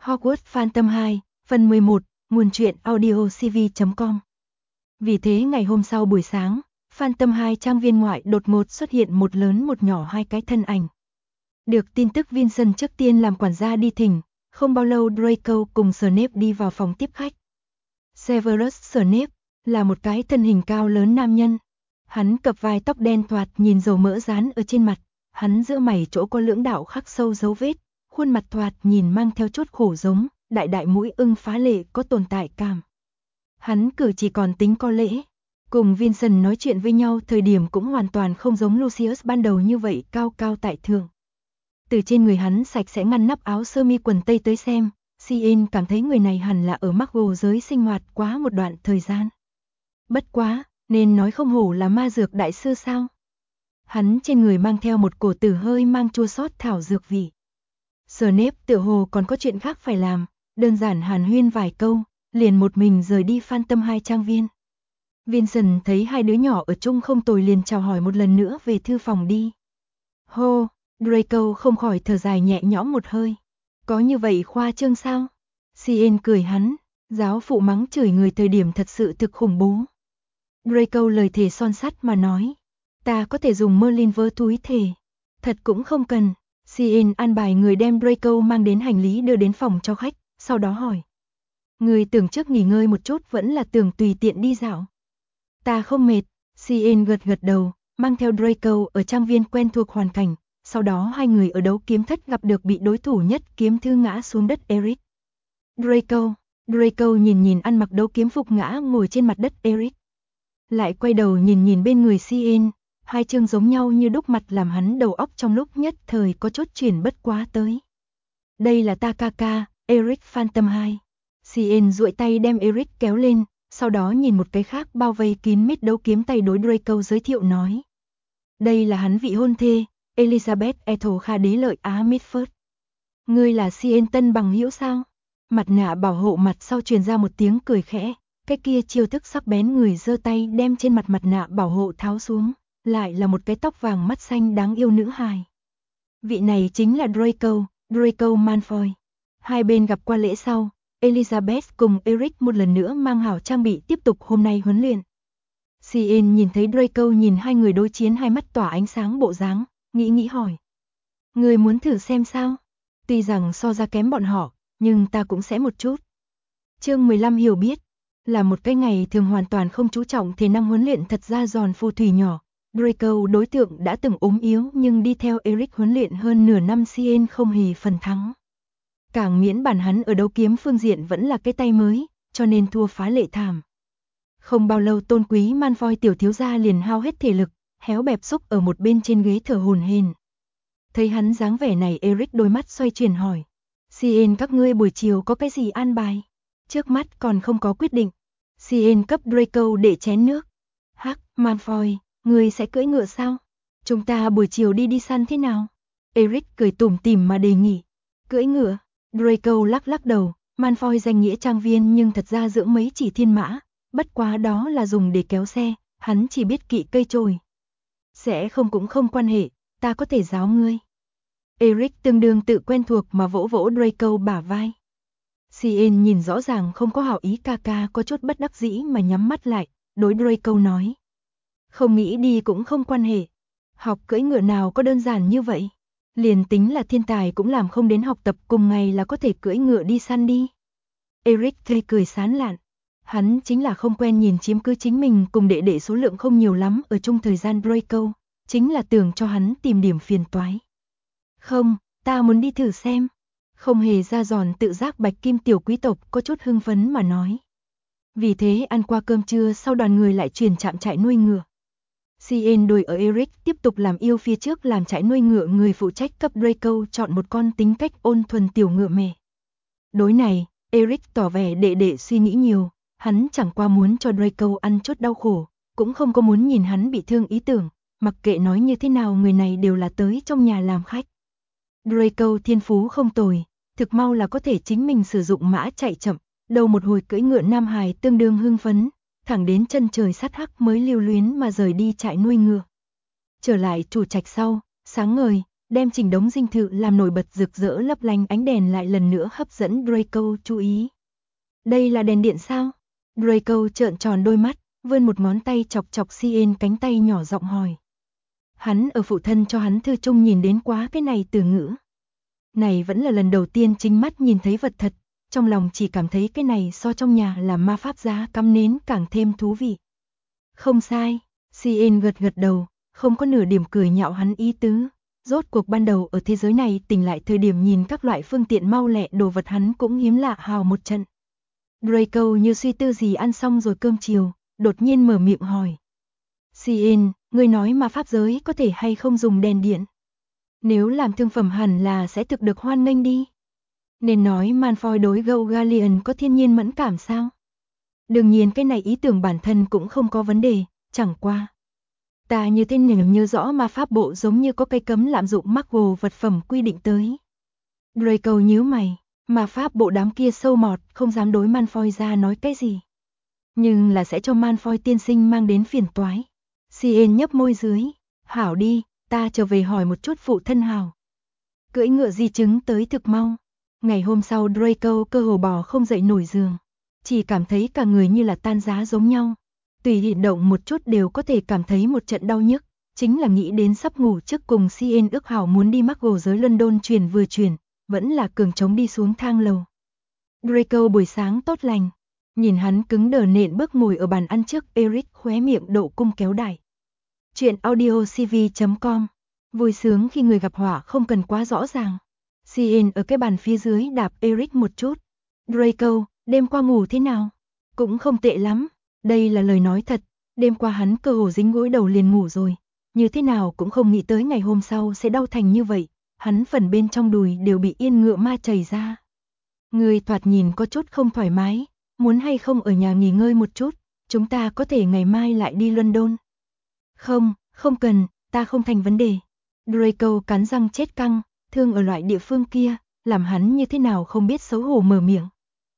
Hogwarts Phantom 2, phần 11, nguồn truyện audiocv.com. Vì thế ngày hôm sau buổi sáng, Phantom 2 trang viên ngoại đột ngột xuất hiện một lớn một nhỏ hai cái thân ảnh. Được tin tức Vincent trước tiên làm quản gia đi thỉnh, không bao lâu Draco cùng Snape đi vào phòng tiếp khách. Severus Snape là một cái thân hình cao lớn nam nhân. Hắn cặp vai tóc đen thoạt nhìn dầu mỡ dán ở trên mặt, hắn giữa mày chỗ có lưỡng đạo khắc sâu dấu vết, khuôn mặt thoạt nhìn mang theo chút khổ giống, đại mũi ưng phá lệ có tồn tại cảm. Hắn cử chỉ còn tính có lễ, cùng Vincent nói chuyện với nhau thời điểm cũng hoàn toàn không giống Lucius ban đầu như vậy cao cao tại thượng. Từ trên người hắn sạch sẽ ngăn nắp áo sơ mi quần tây tới xem, Cien cảm thấy người này hẳn là ở Muggle giới sinh hoạt quá một đoạn thời gian. Bất quá, nên nói không hổ là ma dược đại sư sao? Hắn trên người mang theo một cổ tử hơi mang chua xót thảo dược vị. Snape tựa hồ còn có chuyện khác phải làm, đơn giản hàn huyên vài câu, liền một mình rời đi Phantom 2 trang viên. Vincent thấy hai đứa nhỏ ở chung không tồi liền chào hỏi một lần nữa về thư phòng đi. Hô, Draco không khỏi thở dài nhẹ nhõm một hơi. Có như vậy khoa trương sao? Cien cười hắn, giáo phụ mắng chửi người thời điểm thật sự thực khủng bố. Draco lời thề son sắt mà nói, ta có thể dùng Merlin vơ túi thề. Thật cũng không cần. Cien an bài người đem Draco mang đến hành lý đưa đến phòng cho khách, sau đó hỏi. Người tưởng trước nghỉ ngơi một chút vẫn là tưởng tùy tiện đi dạo. Ta không mệt, Cien gật đầu, mang theo Draco ở trang viên quen thuộc hoàn cảnh, sau đó hai người ở đấu kiếm thất gặp được bị đối thủ nhất kiếm thư ngã xuống đất Eric. Draco nhìn ăn mặc đấu kiếm phục ngã ngồi trên mặt đất Eric. Lại quay đầu nhìn bên người Cien, hai chương giống nhau như đúc mặt làm hắn đầu óc trong lúc nhất thời có chút chuyển bất quá tới. Đây là ta ca, Eric Phantom 2. Cien duỗi tay đem Eric kéo lên, sau đó nhìn một cái khác bao vây kín mít đấu kiếm tay đối Draco giới thiệu nói. Đây là hắn vị hôn thê, Elizabeth Ethel Kha đế lợi Á Mitford. Ngươi là Cien tân bằng hữu sao? Mặt nạ bảo hộ mặt sau truyền ra một tiếng cười khẽ, cái kia chiêu thức sắc bén người giơ tay đem trên mặt nạ bảo hộ tháo xuống, lại là một cái tóc vàng mắt xanh đáng yêu nữ hài. Vị này chính là Draco Malfoy. Hai bên gặp qua lễ sau, Elizabeth cùng Eric một lần nữa mang hảo trang bị tiếp tục hôm nay huấn luyện. Cien nhìn thấy Draco nhìn hai người đối chiến hai mắt tỏa ánh sáng bộ dáng, nghĩ hỏi. Người muốn thử xem sao? Tuy rằng so ra kém bọn họ, nhưng ta cũng sẽ một chút. Chương 15 hiểu biết, là một cái ngày thường hoàn toàn không chú trọng thể năng huấn luyện thật ra giòn phù thủy nhỏ. Draco đối tượng đã từng ốm yếu nhưng đi theo Eric huấn luyện hơn nửa năm Cien không hề phần thắng. Càng miễn bản hắn ở đấu kiếm phương diện vẫn là cái tay mới, cho nên thua phá lệ thảm. Không bao lâu tôn quý Malfoy tiểu thiếu gia liền hao hết thể lực, héo bẹp xúc ở một bên trên ghế thở hổn hển. Thấy hắn dáng vẻ này Eric đôi mắt xoay chuyển hỏi. Cien các ngươi buổi chiều có cái gì an bài? Trước mắt còn không có quyết định. Cien cấp Draco để chén nước. Hắc, Malfoy, ngươi sẽ cưỡi ngựa sao? Chúng ta buổi chiều đi săn thế nào? Eric cười tủm tỉm mà đề nghị. Cưỡi ngựa? Draco lắc đầu, Malfoy danh nghĩa trang viên nhưng thật ra dưỡng mấy chỉ thiên mã, bất quá đó là dùng để kéo xe, hắn chỉ biết kỵ cây trồi. Sẽ không cũng không quan hệ, ta có thể giáo ngươi. Eric tương đương tự quen thuộc mà vỗ Draco bả vai. Cien nhìn rõ ràng không có hảo ý ca có chút bất đắc dĩ mà nhắm mắt lại, đối Draco nói. Không nghĩ đi cũng không quan hệ. Học cưỡi ngựa nào có đơn giản như vậy. Liền tính là thiên tài cũng làm không đến học tập cùng ngày là có thể cưỡi ngựa đi săn đi. Eric tươi cười sán lạn. Hắn chính là không quen nhìn chiếm cứ chính mình cùng đệ số lượng không nhiều lắm ở chung thời gian Draco, chính là tưởng cho hắn tìm điểm phiền toái. Không, ta muốn đi thử xem. Không hề ra giòn tự giác bạch kim tiểu quý tộc có chút hưng phấn mà nói. Vì thế ăn qua cơm trưa sau đoàn người lại chuyển trạm trại nuôi ngựa. Cien đuổi ở Eric tiếp tục làm yêu phía trước làm trại nuôi ngựa người phụ trách cấp Draco chọn một con tính cách ôn thuần tiểu ngựa mẹ. Đối này, Eric tỏ vẻ đệ suy nghĩ nhiều, hắn chẳng qua muốn cho Draco ăn chút đau khổ, cũng không có muốn nhìn hắn bị thương ý tưởng, mặc kệ nói như thế nào người này đều là tới trong nhà làm khách. Draco thiên phú không tồi, thực mau là có thể chính mình sử dụng mã chạy chậm, đầu một hồi cưỡi ngựa nam hài tương đương hưng phấn, thẳng đến chân trời sắt hắc mới lưu luyến mà rời đi trại nuôi ngựa. Trở lại chủ trạch sau, sáng ngời, đem chỉnh đống dinh thự làm nổi bật rực rỡ lấp lánh, ánh đèn lại lần nữa hấp dẫn Draco chú ý. Đây là đèn điện sao? Draco trợn tròn đôi mắt, vươn một ngón tay chọc chọc Cien cánh tay, nhỏ giọng hỏi. Hắn ở phụ thân cho hắn thư chung nhìn đến quá cái này từ ngữ. Này vẫn là lần đầu tiên chính mắt nhìn thấy vật thật, trong lòng chỉ cảm thấy cái này so trong nhà làm ma pháp giá cắm nến càng thêm thú vị. Không sai, Cien gật gật đầu, không có nửa điểm cười nhạo hắn ý tứ. Rốt cuộc ban đầu ở thế giới này tỉnh lại thời điểm nhìn các loại phương tiện mau lẹ đồ vật hắn cũng hiếm lạ hào một trận. Draco như suy tư gì ăn xong rồi cơm chiều, đột nhiên mở miệng hỏi. Cien, ngươi nói ma pháp giới có thể hay không dùng đèn điện? Nếu làm thương phẩm hẳn là sẽ thực được hoan nghênh đi. Nên nói Malfoy đối Gaugallion có thiên nhiên mẫn cảm sao? Đương nhiên cái này ý tưởng bản thân cũng không có vấn đề, chẳng qua. Ta như thế nào nhớ rõ ma pháp bộ giống như có cây cấm lạm dụng Muggle vật phẩm quy định tới. Draco nhíu mày, ma pháp bộ đám kia sâu mọt không dám đối Malfoy ra nói cái gì. Nhưng là sẽ cho Malfoy tiên sinh mang đến phiền toái. Cien nhấp môi dưới, hảo đi, ta trở về hỏi một chút phụ thân hảo. Cưỡi ngựa di chứng tới thực mau. Ngày hôm sau Draco cơ hồ bò không dậy nổi giường. Chỉ cảm thấy cả người như là tan giá giống nhau. Tùy hiện động một chút đều có thể cảm thấy một trận đau nhức. Chính là nghĩ đến sắp ngủ trước cùng Cien ước hảo muốn đi Muggle giới London chuyển vừa chuyển. Vẫn là cường trống đi xuống thang lầu. Draco buổi sáng tốt lành. Nhìn hắn cứng đờ nện bước ngồi ở bàn ăn trước Eric khóe miệng độ cung kéo đại. Chuyện audiocv.com. Vui sướng khi người gặp họa không cần quá rõ ràng. Cien ở cái bàn phía dưới đạp Eric một chút. Draco, đêm qua ngủ thế nào? Cũng không tệ lắm. Đây là lời nói thật. Đêm qua hắn cơ hồ dính gối đầu liền ngủ rồi. Như thế nào cũng không nghĩ tới ngày hôm sau sẽ đau thành như vậy. Hắn phần bên trong đùi đều bị yên ngựa ma chảy ra. Người thoạt nhìn có chút không thoải mái. Muốn hay không ở nhà nghỉ ngơi một chút. Chúng ta có thể ngày mai lại đi London. Không, không cần, ta không thành vấn đề. Draco cắn răng chết căng, thương ở loại địa phương kia, làm hắn như thế nào không biết xấu hổ mở miệng.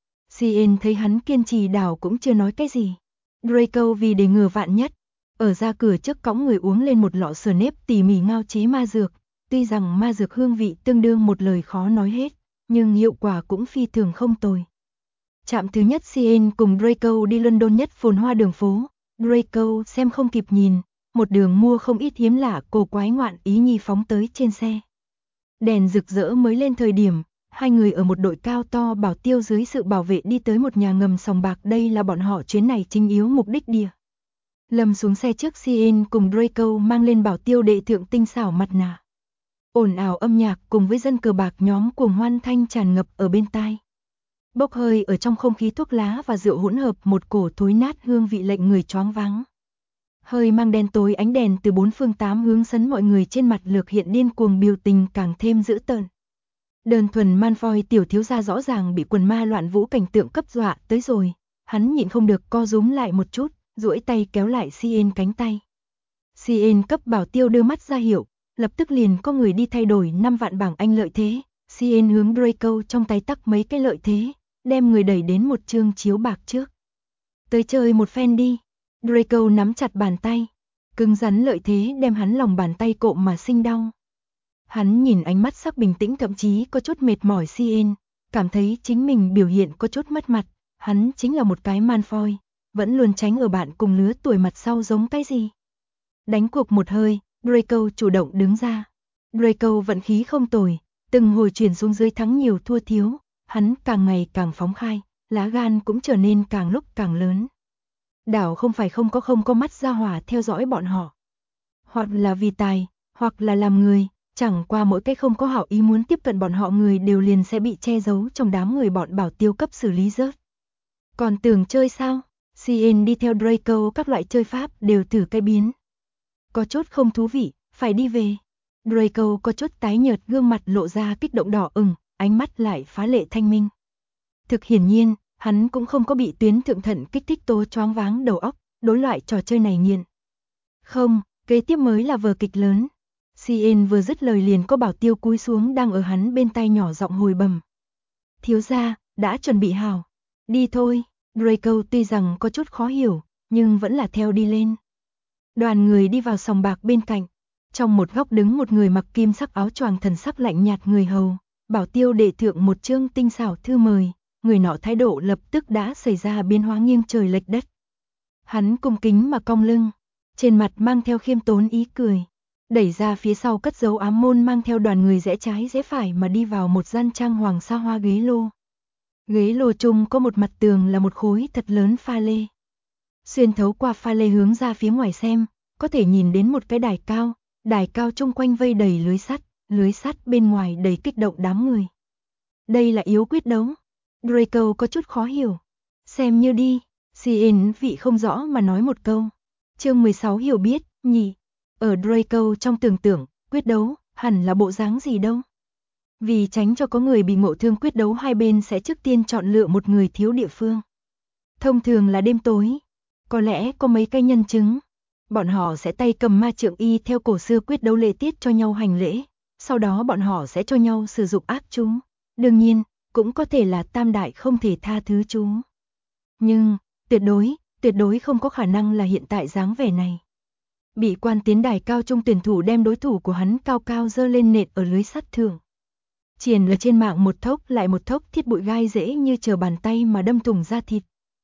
Cien thấy hắn kiên trì đảo cũng chưa nói cái gì. Draco vì để ngừa vạn nhất, ở ra cửa trước cõng người uống lên một lọ sờ nếp tỉ mỉ ngao chế ma dược. Tuy rằng ma dược hương vị tương đương một lời khó nói hết, nhưng hiệu quả cũng phi thường không tồi. Trạm thứ nhất Cien cùng Draco đi London nhất phồn hoa đường phố. Draco xem không kịp nhìn, một đường mua không ít hiếm lạ cổ quái ngoạn ý nhi phóng tới trên xe. Đèn rực rỡ mới lên thời điểm, hai người ở một đội cao to bảo tiêu dưới sự bảo vệ đi tới một nhà ngầm sòng bạc, đây là bọn họ chuyến này chính yếu mục đích địa. Lâm xuống xe trước Cien cùng Draco mang lên bảo tiêu đệ thượng tinh xảo mặt nạ. Ồn ào âm nhạc cùng với dân cờ bạc nhóm cuồng hoan thanh tràn ngập ở bên tai. Bốc hơi ở trong không khí thuốc lá và rượu hỗn hợp một cổ thối nát hương vị lệnh người choáng váng. Hơi mang đen tối ánh đèn từ bốn phương tám hướng sấn mọi người trên mặt lược hiện điên cuồng, biểu tình càng thêm dữ tợn. Đơn thuần Malfoy tiểu thiếu gia rõ ràng bị quần ma loạn vũ cảnh tượng cấp dọa tới rồi, hắn nhịn không được co rúm lại một chút, duỗi tay kéo lại Cien cánh tay. Cien cấp bảo tiêu đưa mắt ra hiệu, lập tức liền có người đi thay đổi 5 vạn bảng Anh lợi thế. Cien hướng Draco trong tay tắc mấy cái lợi thế, đem người đẩy đến một chương chiếu bạc trước. Tới chơi một phen đi. Draco nắm chặt bàn tay, cứng rắn lợi thế đem hắn lòng bàn tay cộm mà sinh đau. Hắn nhìn ánh mắt sắc bình tĩnh thậm chí có chút mệt mỏi Cien, cảm thấy chính mình biểu hiện có chút mất mặt, hắn chính là một cái Malfoy, vẫn luôn tránh ở bạn cùng lứa tuổi mặt sau giống cái gì. Đánh cuộc một hơi, Draco chủ động đứng ra. Draco vận khí không tồi, từng hồi chuyển xuống dưới thắng nhiều thua thiếu, hắn càng ngày càng phóng khai, lá gan cũng trở nên càng lúc càng lớn. Đảo không phải không có mắt ra hỏa theo dõi bọn họ. Hoặc là vì tài, hoặc là làm người, chẳng qua mỗi cái không có hảo ý muốn tiếp cận bọn họ người đều liền sẽ bị che giấu trong đám người bọn bảo tiêu cấp xử lý rớt. Còn tưởng chơi sao? Cien đi theo Draco các loại chơi pháp đều thử cái biến. Có chút không thú vị, phải đi về. Draco có chút tái nhợt, gương mặt lộ ra kích động đỏ ửng, ánh mắt lại phá lệ thanh minh. Thực hiển nhiên, hắn cũng không có bị tuyến thượng thận kích thích tố choáng váng đầu óc, đối loại trò chơi này nghiện. Không, kế tiếp mới là vở kịch lớn. Cien vừa dứt lời liền có bảo tiêu cúi xuống đang ở hắn bên tai nhỏ giọng hồi bẩm. Thiếu gia, đã chuẩn bị hảo. Đi thôi. Draco tuy rằng có chút khó hiểu, nhưng vẫn là theo đi lên. Đoàn người đi vào sòng bạc bên cạnh. Trong một góc đứng một người mặc kim sắc áo choàng, thần sắc lạnh nhạt, người hầu, bảo tiêu đệ thượng một chương tinh xảo thư mời. Người nọ thái độ lập tức đã xảy ra biến hóa nghiêng trời lệch đất. Hắn cung kính mà cong lưng, trên mặt mang theo khiêm tốn ý cười, đẩy ra phía sau cất giấu ám môn, mang theo đoàn người rẽ trái rẽ phải mà đi vào một gian trang hoàng xa hoa ghế lô. Ghế lô chung có một mặt tường là một khối thật lớn pha lê. Xuyên thấu qua pha lê hướng ra phía ngoài xem, có thể nhìn đến một cái đài cao chung quanh vây đầy lưới sắt bên ngoài đầy kích động đám người. Đây là yếu quyết đấu. Draco có chút khó hiểu. Xem như đi, Cien vị không rõ mà nói một câu. Chương 16 hiểu biết, nhỉ. Ở Draco trong tưởng tượng, quyết đấu, hẳn là bộ dáng gì đâu. Vì tránh cho có người bị ngộ thương, quyết đấu hai bên sẽ trước tiên chọn lựa một người thiếu địa phương. Thông thường là đêm tối, có lẽ có mấy cái nhân chứng. Bọn họ sẽ tay cầm ma trượng y theo cổ xưa quyết đấu lễ tiết cho nhau hành lễ, sau đó bọn họ sẽ cho nhau sử dụng ác chú. Đương nhiên, cũng có thể là tam đại không thể tha thứ chú. Nhưng, tuyệt đối không có khả năng là hiện tại dáng vẻ này. Bị quan tiến đài cao trung tuyển thủ đem đối thủ của hắn cao cao dơ lên nện ở lưới sắt thượng. Triền là trên mạng một thốc lại một thốc thiết bụi gai dễ như chờ bàn tay mà đâm thủng da thịt.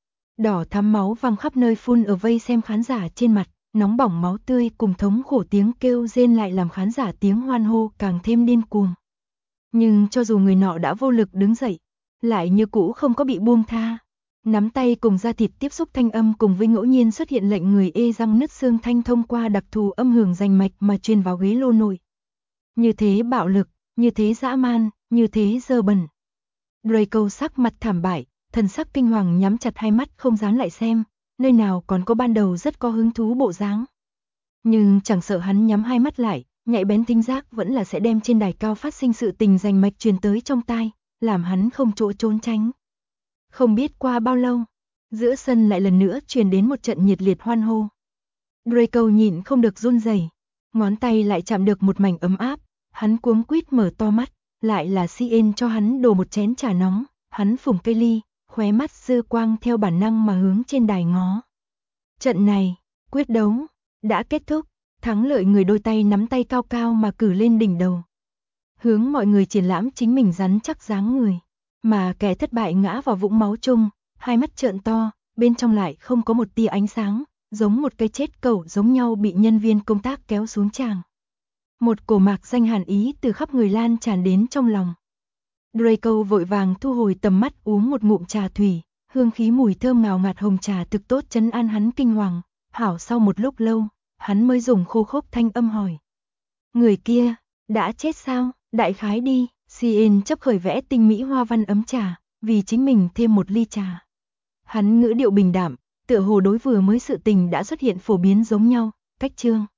Đỏ thắm máu văng khắp nơi phun ở vây xem khán giả trên mặt, nóng bỏng máu tươi cùng thống khổ tiếng kêu rên lại làm khán giả tiếng hoan hô càng thêm điên cuồng. Nhưng cho dù người nọ đã vô lực đứng dậy, lại như cũ không có bị buông tha. Nắm tay cùng da thịt tiếp xúc thanh âm cùng với ngẫu nhiên xuất hiện lệnh người ê răng nứt xương thanh thông qua đặc thù âm hưởng rành mạch mà truyền vào ghế lô nội. Như thế bạo lực, như thế dã man, như thế dơ bẩn. Draco sắc mặt thảm bại, thần sắc kinh hoàng, nhắm chặt hai mắt không dám lại xem, nơi nào còn có ban đầu rất có hứng thú bộ dáng. Nhưng chẳng sợ hắn nhắm hai mắt lại, nhạy bén thính giác vẫn là sẽ đem trên đài cao phát sinh sự tình rành mạch truyền tới trong tai, làm hắn không chỗ trốn tránh. Không biết qua bao lâu, giữa sân lại lần nữa truyền đến một trận nhiệt liệt hoan hô. Draco nhịn không được run rẩy, ngón tay lại chạm được một mảnh ấm áp, hắn cuống quýt mở to mắt, lại là Cien cho hắn đổ một chén trà nóng, hắn phủng cây ly, khóe mắt dư quang theo bản năng mà hướng trên đài ngó. Trận này, quyết đấu đã kết thúc, thắng lợi người đôi tay nắm tay cao cao mà cử lên đỉnh đầu, hướng mọi người triển lãm chính mình rắn chắc dáng người, mà kẻ thất bại ngã vào vũng máu chung, hai mắt trợn to, bên trong lại không có một tia ánh sáng, giống một cây chết cẩu giống nhau bị nhân viên công tác kéo xuống tràng. Một cổ mạc danh hàn ý từ khắp người lan tràn đến trong lòng. Draco vội vàng thu hồi tầm mắt, uống một ngụm trà thủy, hương khí mùi thơm ngào ngạt hồng trà thực tốt trấn an hắn kinh hoàng. Hảo sau một lúc lâu, hắn mới dùng khô khốc thanh âm hỏi. Người kia, đã chết sao? Đại khái đi. Cien chấp khởi vẽ tinh mỹ hoa văn ấm trà, vì chính mình thêm một ly trà. Hắn ngữ điệu bình đạm, tựa hồ đối vừa mới sự tình đã xuất hiện phổ biến giống nhau. Cách chương